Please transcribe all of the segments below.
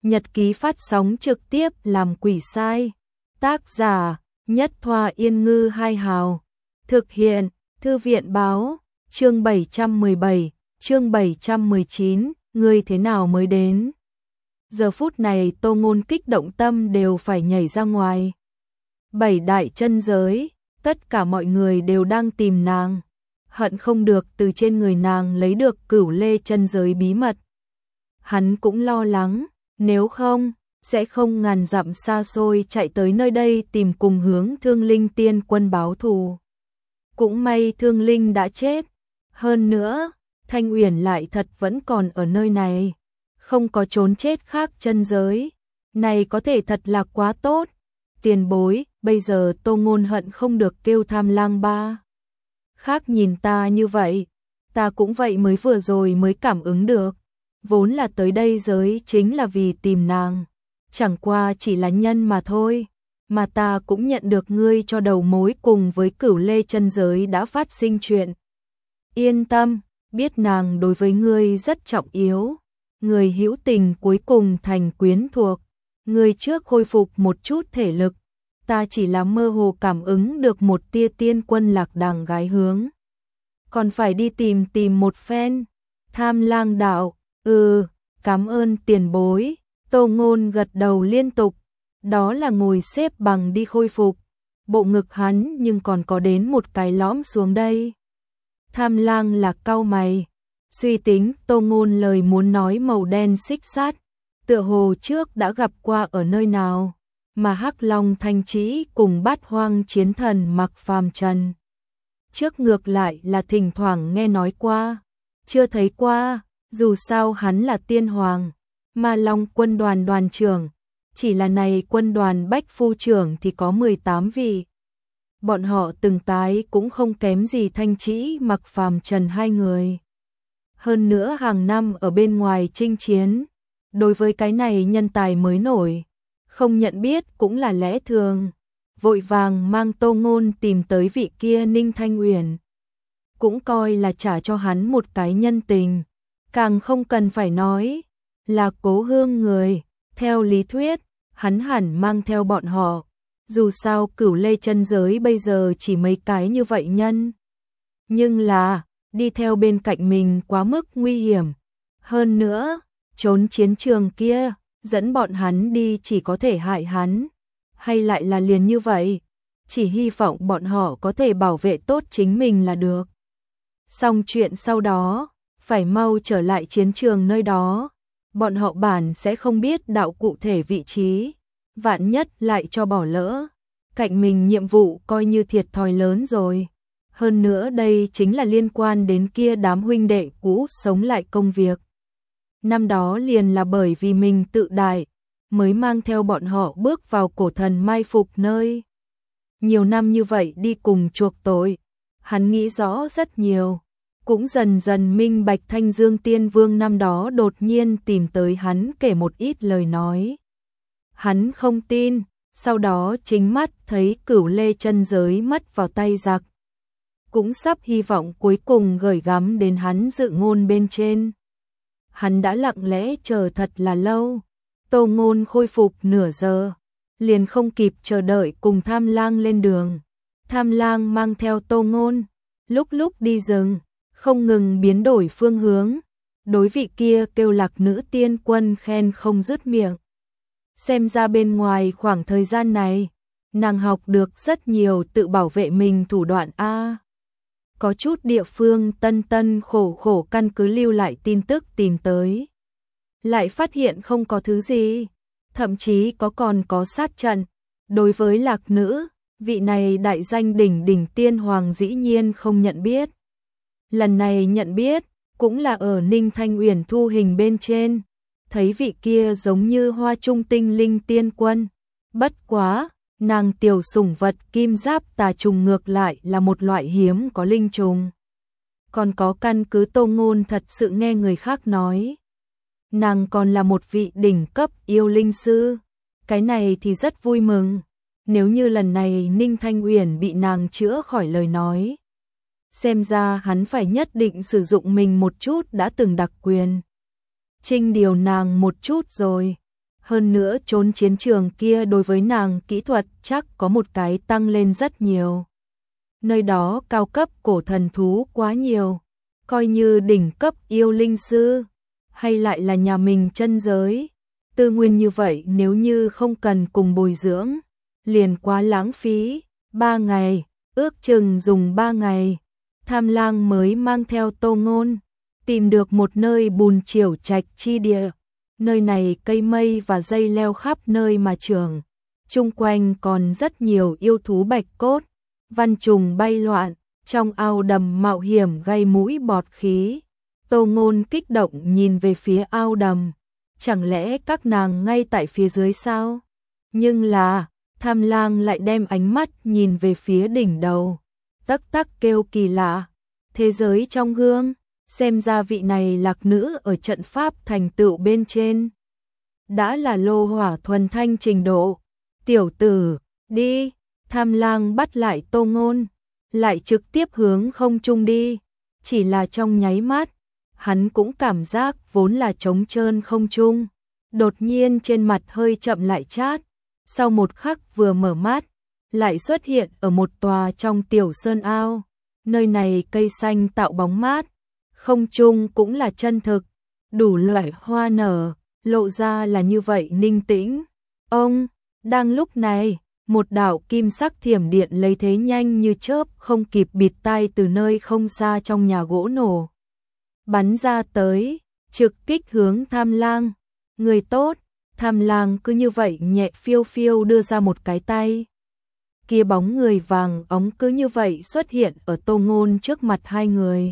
Nhật ký phát sóng trực tiếp làm quỷ sai. Tác giả Nhất Thoa Yên Ngư Hai Hào. Thực hiện Thư viện Báo. Chương 717, chương 719, ngươi thế nào mới đến? Giờ phút này Tô Ngôn kích động tâm đều phải nhảy ra ngoài. 7 đại chân giới, tất cả mọi người đều đang tìm nàng, hận không được từ trên người nàng lấy được Cửu Lê chân giới bí mật. Hắn cũng lo lắng, nếu không, sẽ không ngàn dặm xa xôi chạy tới nơi đây tìm cùng hướng Thương Linh tiên quân báo thù. Cũng may Thương Linh đã chết, hơn nữa, Thanh Uyển lại thật vẫn còn ở nơi này, không có trốn chết khác chân giới, này có thể thật là quá tốt. Tiền bối, bây giờ Tô Ngôn hận không được kêu Tham Lang ba. Khác nhìn ta như vậy, ta cũng vậy, mới vừa rồi mới cảm ứng được, vốn là tới đây giới chính là vì tìm nàng, chẳng qua chỉ là nhân mà thôi, mà ta cũng nhận được ngươi cho đầu mối cùng với Cửu Lê chân giới đã phát sinh chuyện. Yên tâm, biết nàng đối với ngươi rất trọng yếu, người hữu tình cuối cùng thành quyến thuộc, ngươi trước khôi phục một chút thể lực, ta chỉ là mơ hồ cảm ứng được một tia tiên quân lạc đàng gái hướng. Còn phải đi tìm một phen. Tham Lang đạo, cảm ơn tiền bối. Tô Ngôn gật đầu liên tục, đó là ngồi xếp bằng đi khôi phục. Bộ ngực hắn nhưng còn có đến một cái lõm xuống đây. Tham Lang là cau mày, suy tính Tô Ngôn lời muốn nói màu đen xích sát, tựa hồ trước đã gặp qua ở nơi nào, mà Hắc Long Thanh Trĩ cùng Bát Hoang Chiến Thần mặc phàm trần. Trước ngược lại là thỉnh thoảng nghe nói qua, chưa thấy qua, dù sao hắn là tiên hoàng, Ma Long quân đoàn đoàn trưởng, chỉ là này quân đoàn bách phu trưởng thì có 18 vị. Bọn họ từng tái cũng không kém gì Thanh Trĩ mặc phàm trần hai người. Hơn nữa hàng năm ở bên ngoài chinh chiến, đối với cái này nhân tài mới nổi, không nhận biết cũng là lẽ thường. Vội vàng mang Tô Ngôn tìm tới vị kia Ninh Thanh Uyển, cũng coi là trả cho hắn một cái nhân tình, càng không cần phải nói là Cố Hương người, theo lý thuyết, hắn hẳn mang theo bọn họ, dù sao Cửu Lê chân giới bây giờ chỉ mấy cái như vậy nhân. Nhưng là, đi theo bên cạnh mình quá mức nguy hiểm, hơn nữa, trốn chiến trường kia, dẫn bọn hắn đi chỉ có thể hại hắn. Hay lại là liền như vậy, chỉ hy vọng bọn họ có thể bảo vệ tốt chính mình là được. Xong chuyện sau đó, phải mau trở lại chiến trường nơi đó, bọn họ bản sẽ không biết đạo cụ thể vị trí, vạn nhất lại cho bỏ lỡ, cạnh mình nhiệm vụ coi như thiệt thòi lớn rồi. Hơn nữa đây chính là liên quan đến kia đám huynh đệ cũ sống lại công việc. Năm đó liền là bởi vì mình tự đại, mới mang theo bọn họ bước vào cổ thần mai phục nơi. Nhiều năm như vậy đi cùng chuộc tội, hắn nghĩ rõ rất nhiều, cũng dần dần minh bạch Thanh Dương Tiên Vương năm đó đột nhiên tìm tới hắn kể một ít lời nói. Hắn không tin, sau đó chính mắt thấy Cửu Lê chân giới mất vào tay giặc. Cũng sắp hy vọng cuối cùng gửi gắm đến hắn dự ngôn bên trên. Hắn đã lặng lẽ chờ thật là lâu. Tô Ngôn khôi phục nửa giờ, liền không kịp chờ đợi cùng Tham Lang lên đường. Tham Lang mang theo Tô Ngôn, lúc đi rừng, không ngừng biến đổi phương hướng. Đối vị kia kêu Lạc nữ tiên quân khen không dứt miệng. Xem ra bên ngoài khoảng thời gian này, nàng học được rất nhiều tự bảo vệ mình thủ đoạn a. Có chút địa phương tân khổ căn cứ lưu lại tin tức tìm tới, lại phát hiện không có thứ gì, thậm chí còn có sát trận. Đối với Lạc nữ, vị này đại danh đỉnh tiên hoàng dĩ nhiên không nhận biết. Lần này nhận biết, cũng là ở Ninh Thanh Uyển thu hình bên trên, thấy vị kia giống như Hoa Trung tinh linh tiên quân. Bất quá, nàng tiểu sủng vật kim giáp tà trùng ngược lại là một loại hiếm có linh trùng. Còn có căn cứ Tô Ngôn thật sự nghe người khác nói, nàng còn là một vị đỉnh cấp yêu linh sư, cái này thì rất vui mừng. Nếu như lần này Ninh Thanh Uyển bị nàng chữa khỏi lời nói, xem ra hắn phải nhất định sử dụng mình một chút đã từng đặc quyền. Trinh điều nàng một chút rồi. Hơn nữa trốn chiến trường kia đối với nàng kỹ thuật chắc có một cái tăng lên rất nhiều. Nơi đó cao cấp cổ thần thú quá nhiều, coi như đỉnh cấp yêu linh sư, hay lại là nhà mình chân giới. Tư nguyên như vậy nếu như không cần cùng bồi dưỡng, liền quá lãng phí. 3 ngày, ước chừng dùng 3 ngày, Tham Lang mới mang theo Tô Ngôn, tìm được một nơi bùn chiểu trạch chi địa. Nơi này cây mây và dây leo khắp nơi mà trưởng, chung quanh còn rất nhiều yêu thú bạch cốt, văn trùng bay loạn, trong ao đầm mạo hiểm gây mũi bọt khí. Tô Ngôn kích động nhìn về phía ao đầm, chẳng lẽ các nàng ngay tại phía dưới sao? Nhưng là, Tham Lang lại đem ánh mắt nhìn về phía đỉnh đầu, tắc tắc kêu kỳ lạ, thế giới trong gương, xem ra vị này lạc nữ ở trận pháp thành tựu bên trên. Đã là lô hỏa thuần thanh trình độ, tiểu tử, đi, Tham Lang bắt lại Tô Ngôn, lại trực tiếp hướng không trung đi, chỉ là trong nháy mắt, hắn cũng cảm giác vốn là trống trơn không trung, đột nhiên trên mặt hơi chậm lại chát, sau một khắc vừa mở mắt, lại xuất hiện ở một tòa trong tiểu sơn ao, nơi này cây xanh tạo bóng mát, không trung cũng là chân thực, đủ loại hoa nở, lộ ra là như vậy ninh tĩnh. Ông, đang lúc này, một đạo kim sắc thiểm điện lấy thế nhanh như chớp không kịp bịt tai từ nơi không xa trong nhà gỗ nổ. Bắn ra tới, trực kích hướng Tham Lang. Người tốt, Tham Lang cứ như vậy nhẹ phiêu phiêu đưa ra một cái tay. Kia bóng người vàng óng cứ như vậy xuất hiện ở Tô Ngôn trước mặt hai người.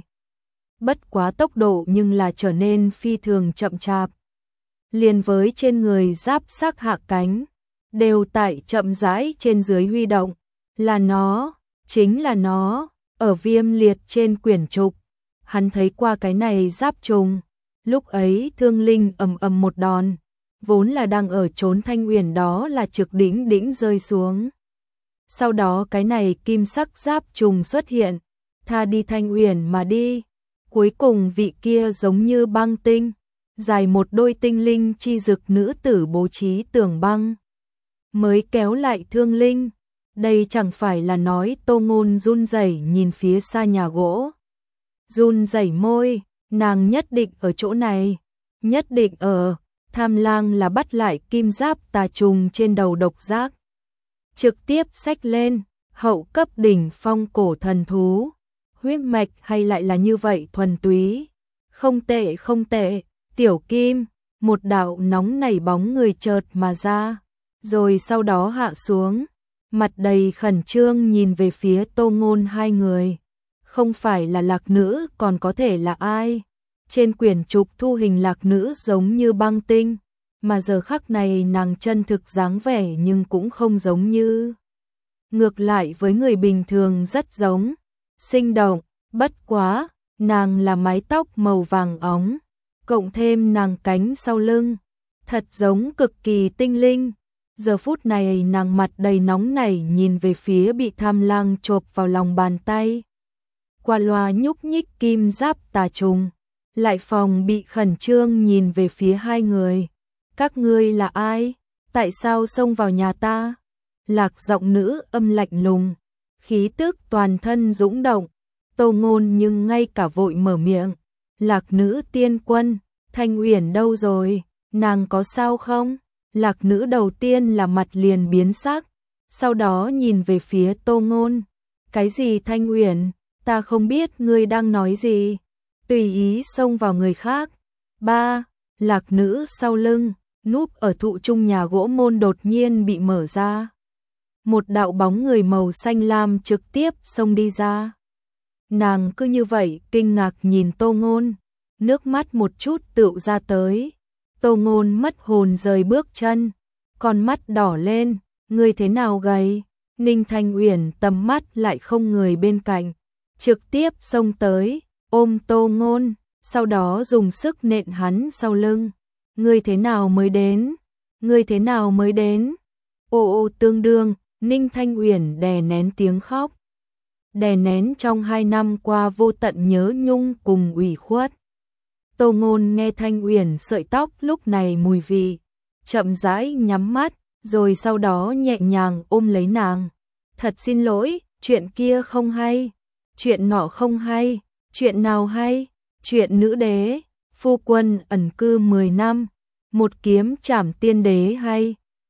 Bất quá tốc độ nhưng là trở nên phi thường chậm chạp. Liền với trên người giáp sắc hạ cánh, đều tại chậm rãi trên dưới huy động. Là nó, chính là nó, ở Viêm Liệt trên quyển trục. Hắn thấy qua cái này giáp trùng, lúc ấy Thương Linh ầm ầm một đòn, vốn là đang ở trốn Thanh Uyển đó là trực đỉnh đỉnh rơi xuống. Sau đó cái này kim sắc giáp trùng xuất hiện, tha đi Thanh Uyển mà đi. Cuối cùng vị kia giống như băng tinh, dài một đôi tinh linh chi dực nữ tử bố trí tường băng, mới kéo lại Thương Linh. Đây chẳng phải là nói. Tô Ngôn run rẩy nhìn phía xa nhà gỗ, run rẩy môi, nàng nhất định ở chỗ này, nhất định ở. Tham Lang là bắt lại kim giáp tà trùng trên đầu độc giác, trực tiếp xách lên, hậu cấp đỉnh phong cổ thần thú, huyết mạch hay lại là như vậy thuần túy. Không tệ không tệ, tiểu kim, một đạo nóng nảy bóng người chợt mà ra, rồi sau đó hạ xuống, mặt đầy khẩn trương nhìn về phía Tô Ngôn hai người. Không phải là lạc nữ còn có thể là ai? Trên quyển trục thu hình lạc nữ giống như băng tinh, mà giờ khắc này nàng chân thực dáng vẻ nhưng cũng không giống như. Ngược lại với người bình thường rất giống, sinh động, bất quá, nàng là mái tóc màu vàng óng, cộng thêm nàng cánh sau lưng, thật giống cực kỳ tinh linh. Giờ phút này nàng mặt đầy nóng nảy nhìn về phía bị Tham Lang chộp vào lòng bàn tay. Qua loa nhúc nhích kim giáp tà trùng, lại phòng bị khẩn trương nhìn về phía hai người. Các ngươi là ai? Tại sao xông vào nhà ta? Lạc giọng nữ âm lạnh lùng, khí tức toàn thân dũng động. Tô Ngôn nhưng ngay cả vội mở miệng. Lạc nữ tiên quân, Thanh Uyển đâu rồi? Nàng có sao không? Lạc nữ đầu tiên là mặt liền biến sắc, sau đó nhìn về phía Tô Ngôn. Cái gì Thanh Uyển? Ta không biết ngươi đang nói gì. Tùy ý xông vào người khác. Ba, lạc nữ sau lưng, núp ở thụ trung nhà gỗ môn đột nhiên bị mở ra. Một đạo bóng người màu xanh lam trực tiếp xông đi ra. Nàng cứ như vậy kinh ngạc nhìn Tô Ngôn, nước mắt một chút tựu ra tới. Tô Ngôn mất hồn rời bước chân, con mắt đỏ lên, ngươi thế nào gầy? Ninh Thanh Uyển tầm mắt lại không người bên cạnh, trực tiếp xông tới, ôm Tô Ngôn, sau đó dùng sức nện hắn sau lưng. Ngươi thế nào mới đến? Ngươi thế nào mới đến? Ô tương đương, Ninh Thanh Uyển đè nén tiếng khóc. Đè nén trong 2 năm qua vô tận nhớ nhung cùng ủy khuất. Tô Ngôn nghe Thanh Uyển sợi tóc lúc này mùi vị, chậm rãi nhắm mắt, rồi sau đó nhẹ nhàng ôm lấy nàng. Thật xin lỗi, chuyện kia không hay, chuyện nọ không hay, chuyện nào hay, chuyện nữ đế, phu quân ẩn cư 10 năm, một kiếm trảm tiên đế hay.